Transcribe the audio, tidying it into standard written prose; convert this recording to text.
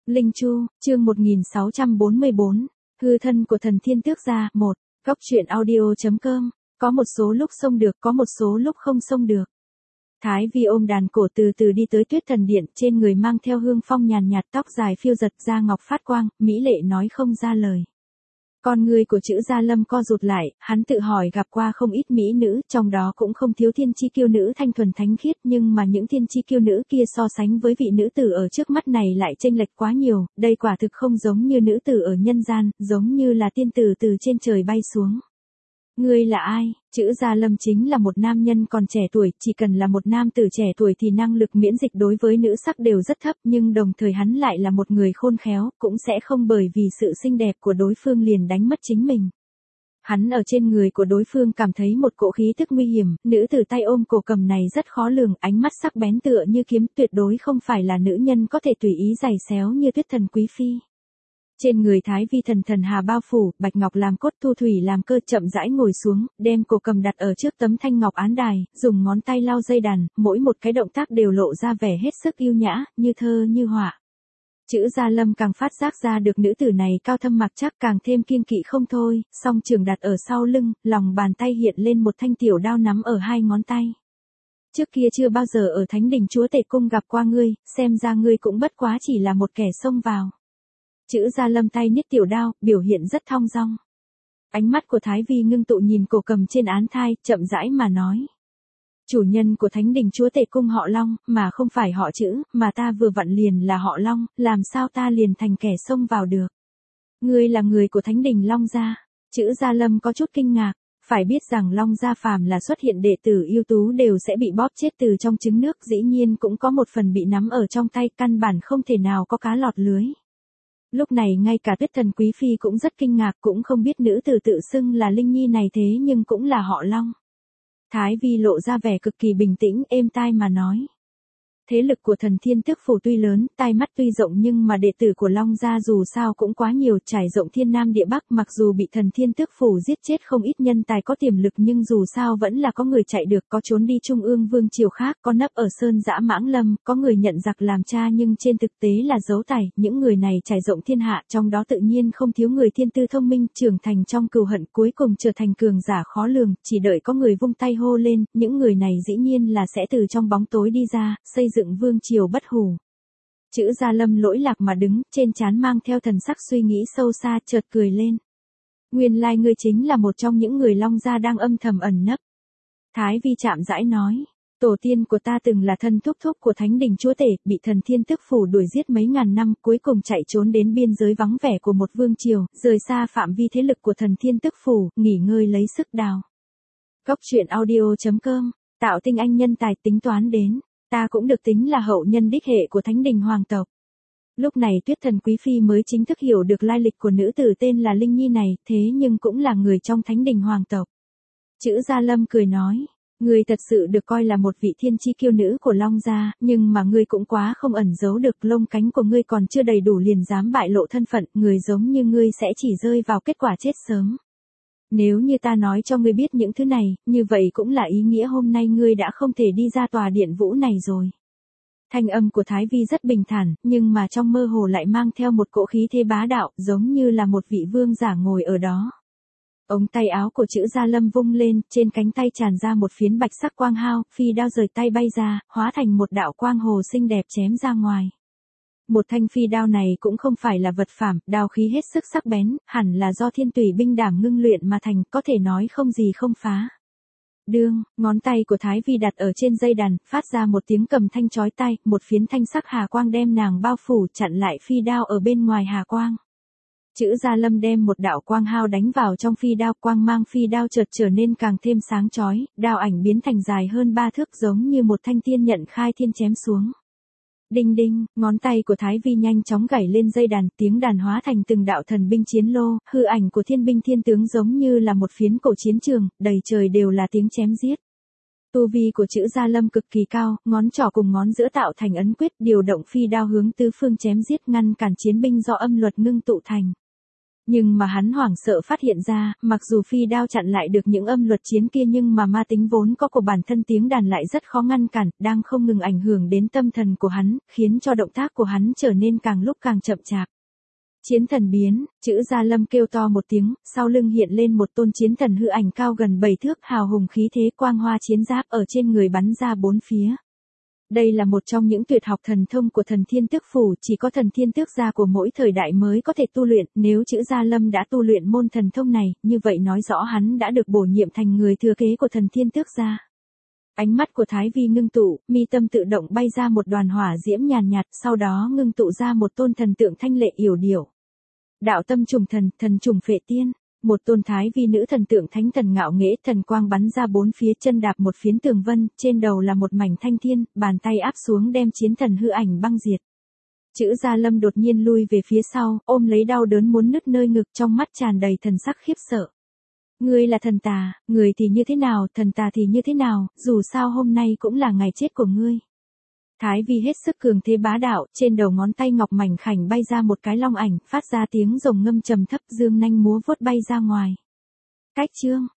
Linh Chu, chương 1644, hư thân của thần thiên tước gia, 1, góc truyện audio.com, có một số lúc xông được, có một số lúc không xông được. Thái Vi ôm đàn cổ từ từ đi tới Tuyết Thần Điện, trên người mang theo hương phong nhàn nhạt, tóc dài phiêu giật da ngọc phát quang, mỹ lệ nói không ra lời. Con người của Chữ Gia Lâm co rụt lại, hắn tự hỏi gặp qua không ít mỹ nữ, trong đó cũng không thiếu thiên chi kiêu nữ thanh thuần thánh khiết, nhưng mà những thiên chi kiêu nữ kia so sánh với vị nữ tử ở trước mắt này lại chênh lệch quá nhiều, đây quả thực không giống như nữ tử ở nhân gian, giống như là tiên tử từ trên trời bay xuống. Ngươi là ai? Chữ Gia Lâm chính là một nam nhân còn trẻ tuổi, chỉ cần là một nam tử trẻ tuổi thì năng lực miễn dịch đối với nữ sắc đều rất thấp, nhưng đồng thời hắn lại là một người khôn khéo, cũng sẽ không bởi vì sự xinh đẹp của đối phương liền đánh mất chính mình. Hắn ở trên người của đối phương cảm thấy một cỗ khí tức nguy hiểm, nữ tử tay ôm cổ cầm này rất khó lường, ánh mắt sắc bén tựa như kiếm, tuyệt đối không phải là nữ nhân có thể tùy ý giày xéo như Tuyết Thần Quý Phi. Trên người Thái Vi thần hà bao phủ, bạch ngọc làm cốt, thu thủy làm cơ, chậm rãi ngồi xuống, đem cổ cầm đặt ở trước tấm thanh ngọc án đài, dùng ngón tay lau dây đàn, mỗi một cái động tác đều lộ ra vẻ hết sức yêu nhã, như thơ như họa. Chữ Gia Lâm càng phát giác ra được nữ tử này cao thâm mặc chắc, càng thêm kiêng kỵ không thôi, song trường đặt ở sau lưng, lòng bàn tay hiện lên một thanh tiểu đao nắm ở hai ngón tay. Trước kia chưa bao giờ ở Thánh Đình Chúa Tể Cung gặp qua ngươi, xem ra ngươi cũng bất quá chỉ là một kẻ xông vào. Chữ Gia Lâm tay niết tiểu đao, biểu hiện rất thong dong. Ánh mắt của Thái Vi ngưng tụ nhìn cổ cầm trên án thai, chậm rãi mà nói. Chủ nhân của Thánh Đình Chúa Tể Cung họ Long, mà không phải họ Chữ, mà ta vừa vặn liền là họ Long, làm sao ta liền thành kẻ xông vào được. Ngươi là người của Thánh Đình Long gia. Chữ Gia Lâm có chút kinh ngạc, phải biết rằng Long gia phàm là xuất hiện đệ tử ưu tú đều sẽ bị bóp chết từ trong trứng nước, dĩ nhiên cũng có một phần bị nắm ở trong tay, căn bản không thể nào có cá lọt lưới. Lúc này ngay cả Tuyết Thần Quý Phi cũng rất kinh ngạc, cũng không biết nữ tử tự xưng là Linh Nhi này thế nhưng cũng là họ Long. Thái Vi lộ ra vẻ cực kỳ bình tĩnh, êm tai mà nói. Thế lực của thần thiên tước phủ tuy lớn, tai mắt tuy rộng nhưng mà đệ tử của Long gia dù sao cũng quá nhiều, trải rộng thiên nam địa bắc, mặc dù bị thần thiên tước phủ giết chết không ít nhân tài có tiềm lực nhưng dù sao vẫn là có người chạy được, có trốn đi trung ương vương triều khác, có nấp ở sơn dã mãng lâm, có người nhận giặc làm cha nhưng trên thực tế là giấu tài, những người này trải rộng thiên hạ, trong đó tự nhiên không thiếu người thiên tư thông minh, trưởng thành trong cừu hận, cuối cùng trở thành cường giả khó lường, chỉ đợi có người vung tay hô lên, những người này dĩ nhiên là sẽ từ trong bóng tối đi ra, xây dựng vương triều bất hủ. Chữ Gia Lâm lỗi lạc mà đứng, trên trán mang theo thần sắc suy nghĩ sâu xa, chợt cười lên. Nguyên lai ngươi chính là một trong những người Long gia đang âm thầm ẩn nấp. Thái Vi chạm rãi nói, tổ tiên của ta từng là thân thúc thúc của Thánh Đình Chúa Tể, bị thần thiên tước phủ đuổi giết mấy ngàn năm, cuối cùng chạy trốn đến biên giới vắng vẻ của một vương triều, rời xa phạm vi thế lực của thần thiên tước phủ, nghỉ ngơi lấy sức đào. Góc truyện audio.com, tạo tinh anh nhân tài tính toán đến. Ta cũng được tính là hậu nhân đích hệ của Thánh Đình Hoàng tộc. Lúc này Tuyết Thần Quý Phi mới chính thức hiểu được lai lịch của nữ tử tên là Linh Nhi này, thế nhưng cũng là người trong Thánh Đình Hoàng tộc. Chữ Gia Lâm cười nói, ngươi thật sự được coi là một vị thiên chi kiêu nữ của Long gia, nhưng mà ngươi cũng quá không ẩn giấu được, lông cánh của ngươi còn chưa đầy đủ liền dám bại lộ thân phận, người giống như ngươi sẽ chỉ rơi vào kết quả chết sớm. Nếu như ta nói cho ngươi biết những thứ này, như vậy cũng là ý nghĩa hôm nay ngươi đã không thể đi ra tòa điện vũ này rồi. Thanh âm của Thái Vi rất bình thản, nhưng mà trong mơ hồ lại mang theo một cỗ khí thế bá đạo, giống như là một vị vương giả ngồi ở đó. Ống tay áo của Chữ Gia Lâm vung lên, trên cánh tay tràn ra một phiến bạch sắc quang hao, phi đao rời tay bay ra, hóa thành một đạo quang hồ xinh đẹp chém ra ngoài. Một thanh phi đao này cũng không phải là vật phàm, đao khí hết sức sắc bén, hẳn là do thiên tùy binh đảm ngưng luyện mà thành, có thể nói không gì không phá. Đương, ngón tay của Thái Vi đặt ở trên dây đàn, phát ra một tiếng cầm thanh chói tai, một phiến thanh sắc hà quang đem nàng bao phủ, chặn lại phi đao ở bên ngoài hà quang. Chữ Gia Lâm đem một đạo quang hao đánh vào trong phi đao, quang mang phi đao chợt trở nên càng thêm sáng chói, đao ảnh biến thành dài hơn 3 thước giống như một thanh tiên nhận khai thiên chém xuống. Đinh đinh, ngón tay của Thái Vi nhanh chóng gảy lên dây đàn, tiếng đàn hóa thành từng đạo thần binh chiến lô, hư ảnh của thiên binh thiên tướng giống như là một phiến cổ chiến trường, đầy trời đều là tiếng chém giết. Tu vi của Chữ Gia Lâm cực kỳ cao, ngón trỏ cùng ngón giữa tạo thành ấn quyết, điều động phi đao hướng tứ phương chém giết, ngăn cản chiến binh do âm luật ngưng tụ thành. Nhưng mà hắn hoảng sợ phát hiện ra, mặc dù phi đao chặn lại được những âm luật chiến kia nhưng mà ma tính vốn có của bản thân tiếng đàn lại rất khó ngăn cản, đang không ngừng ảnh hưởng đến tâm thần của hắn, khiến cho động tác của hắn trở nên càng lúc càng chậm chạp. Chiến thần biến, chữ Gia Lâm kêu to một tiếng, sau lưng hiện lên một tôn chiến thần hư ảnh cao gần 7 thước, hào hùng khí thế, quang hoa chiến giáp ở trên người bắn ra bốn phía. Đây là một trong những tuyệt học thần thông của thần thiên tước phủ, chỉ có thần thiên tước gia của mỗi thời đại mới có thể tu luyện, nếu chữ Gia Lâm đã tu luyện môn thần thông này, như vậy nói rõ hắn đã được bổ nhiệm thành người thừa kế của thần thiên tước gia. Ánh mắt của Thái Vi ngưng tụ, mi tâm tự động bay ra một đoàn hỏa diễm nhàn nhạt, sau đó ngưng tụ ra một tôn thần tượng thanh lệ yểu điệu. Đạo tâm trùng thần, thần trùng phệ tiên, một tôn Thái Vi nữ thần tượng thánh thần ngạo nghễ, thần quang bắn ra bốn phía, chân đạp một phiến tường vân, trên đầu là một mảnh thanh thiên, bàn tay áp xuống đem chiến thần hư ảnh băng diệt. Chữ Gia Lâm đột nhiên lui về phía sau, ôm lấy đau đớn muốn nứt nơi ngực, trong mắt tràn đầy thần sắc khiếp sợ. Ngươi là thần tà, người thì như thế nào, thần tà thì như thế nào, dù sao hôm nay cũng là ngày chết của ngươi. Thái Vi hết sức cường thế bá đạo, trên đầu ngón tay ngọc mảnh khảnh bay ra một cái long ảnh, phát ra tiếng rồng ngâm trầm thấp, dương nanh múa vuốt bay ra ngoài. Cách chương